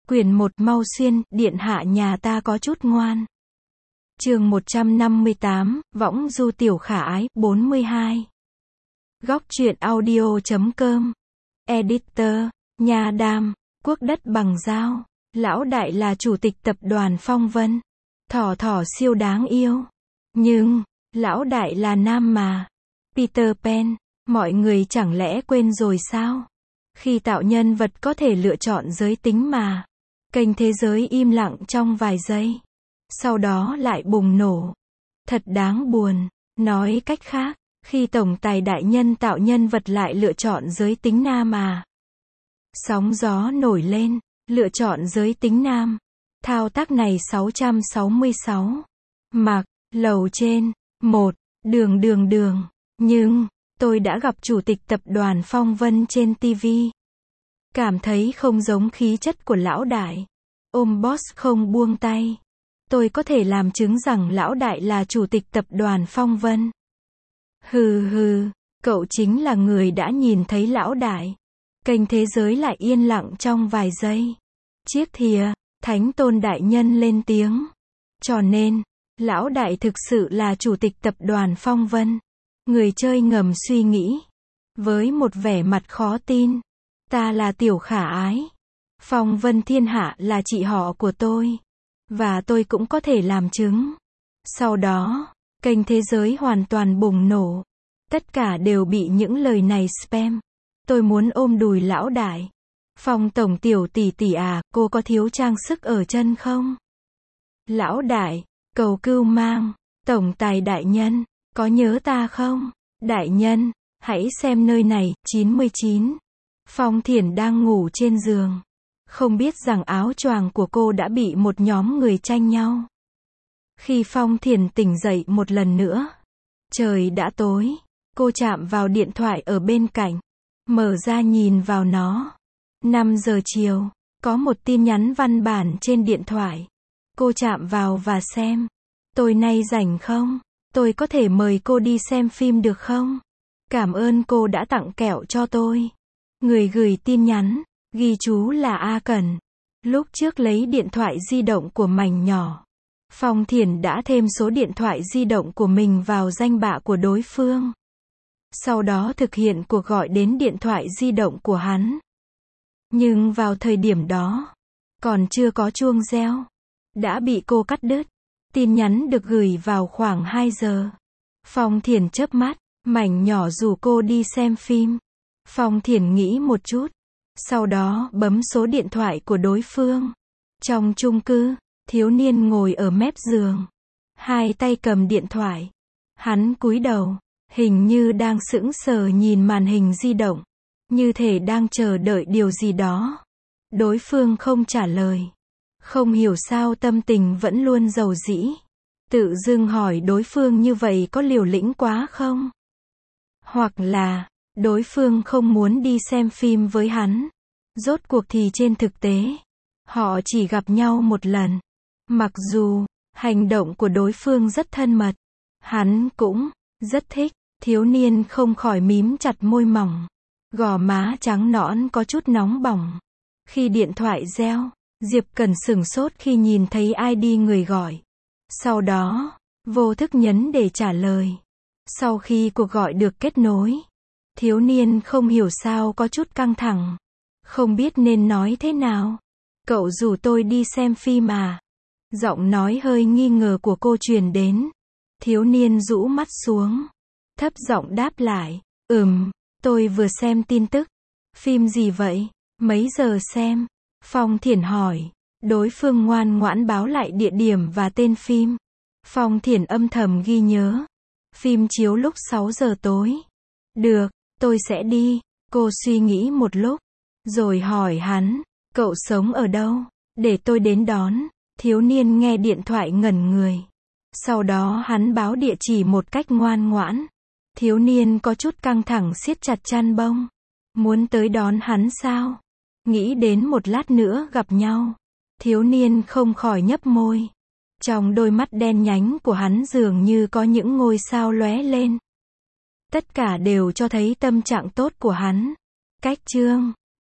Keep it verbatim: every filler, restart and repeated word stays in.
Quyển một Mau xuyên, điện hạ nhà ta có chút ngoan. Chương một trăm năm mươi tám, Võng du tiểu khả ái, bốn mươi hai. Góc truyện audio chấm com. Editor, Nha Đam, quốc đất bằng dao. Lão đại là chủ tịch tập đoàn Phong Vân. Thỏ thỏ siêu đáng yêu. Nhưng, lão đại là nam mà. Peter Pan, mọi người chẳng lẽ quên rồi sao? Khi tạo nhân vật có thể lựa chọn giới tính mà. Kênh thế giới im lặng trong vài giây. Sau đó lại bùng nổ. Thật đáng buồn. Nói cách khác, khi tổng tài đại nhân tạo nhân vật lại lựa chọn giới tính nam à. Sóng gió nổi lên, lựa chọn giới tính nam. Thao tác này sáu trăm sáu mươi sáu. Mặc, lầu trên, một, đường đường đường. Nhưng, tôi đã gặp chủ tịch tập đoàn Phong Vân trên ti vi. Cảm thấy không giống khí chất của lão đại. Ôm boss không buông tay. Tôi có thể làm chứng rằng lão đại là chủ tịch tập đoàn Phong Vân. Hừ hừ, cậu chính là người đã nhìn thấy lão đại. Kênh thế giới lại yên lặng trong vài giây. Chiếc thìa, Thánh Tôn đại nhân lên tiếng. Cho nên, lão đại thực sự là chủ tịch tập đoàn Phong Vân. Người chơi ngầm suy nghĩ. Với một vẻ mặt khó tin. Ta là tiểu khả ái. Phong Vân thiên hạ là chị họ của tôi. Và tôi cũng có thể làm chứng. Sau đó, kênh thế giới hoàn toàn bùng nổ. Tất cả đều bị những lời này spam. Tôi muốn ôm đùi lão đại. Phong tổng tiểu tỷ tỷ à, cô có thiếu trang sức ở chân không? Lão đại, cầu cưu mang. Tổng tài đại nhân, có nhớ ta không? Đại nhân, hãy xem nơi này, chín mươi chín. Phong Thiển đang ngủ trên giường. Không biết rằng áo choàng của cô đã bị một nhóm người tranh nhau. Khi Phong Thiển tỉnh dậy một lần nữa. Trời đã tối. Cô chạm vào điện thoại ở bên cạnh. Mở ra nhìn vào nó. năm giờ chiều. Có một tin nhắn văn bản trên điện thoại. Cô chạm vào và xem. Tối nay rảnh không? Tôi có thể mời cô đi xem phim được không? Cảm ơn cô đã tặng kẹo cho tôi. Người gửi tin nhắn. Ghi chú là A Cẩn. Lúc trước lấy điện thoại di động của Mảnh Nhỏ. Phong Thiển đã thêm số điện thoại di động của mình vào danh bạ của đối phương. Sau đó thực hiện cuộc gọi đến điện thoại di động của hắn. Nhưng vào thời điểm đó, còn chưa có chuông reo. Đã bị cô cắt đứt. Tin nhắn được gửi vào khoảng hai giờ. Phong Thiển chớp mắt. Mảnh Nhỏ rủ cô đi xem phim. Phong Thiển nghĩ một chút. Sau đó bấm số điện thoại của đối phương. Trong chung cư, thiếu niên ngồi ở mép giường. Hai tay cầm điện thoại. Hắn cúi đầu. Hình như đang sững sờ nhìn màn hình di động. Như thể đang chờ đợi điều gì đó. Đối phương không trả lời. Không hiểu sao tâm tình vẫn luôn dầu dĩ. Tự dưng hỏi đối phương như vậy có liều lĩnh quá không? Hoặc là, đối phương không muốn đi xem phim với hắn. Rốt cuộc thì trên thực tế, họ chỉ gặp nhau một lần. Mặc dù, hành động của đối phương rất thân mật. Hắn cũng rất thích. Thiếu niên không khỏi mím chặt môi mỏng. Gò má trắng nõn có chút nóng bỏng. Khi điện thoại reo, Diệp Cần sửng sốt khi nhìn thấy i đê người gọi. Sau đó, vô thức nhấn để trả lời. Sau khi cuộc gọi được kết nối, thiếu niên không hiểu sao có chút căng thẳng. Không biết nên nói thế nào. Cậu rủ tôi đi xem phim à? Giọng nói hơi nghi ngờ của cô truyền đến. Thiếu niên rũ mắt xuống. Thấp giọng đáp lại. Ừm, tôi vừa xem tin tức. Phim gì vậy? Mấy giờ xem? Phong Thiển hỏi. Đối phương ngoan ngoãn báo lại địa điểm và tên phim. Phong Thiển âm thầm ghi nhớ. Phim chiếu lúc sáu giờ tối. Được, tôi sẽ đi. Cô suy nghĩ một lúc. Rồi hỏi hắn. Cậu sống ở đâu? Để tôi đến đón. Thiếu niên nghe điện thoại ngẩn người. Sau đó hắn báo địa chỉ một cách ngoan ngoãn. Thiếu niên có chút căng thẳng siết chặt chăn bông. Muốn tới đón hắn sao? Nghĩ đến một lát nữa gặp nhau. Thiếu niên không khỏi nhấp môi. Trong đôi mắt đen nhánh của hắn dường như có những ngôi sao lóe lên. Tất cả đều cho thấy tâm trạng tốt của hắn. Cách chương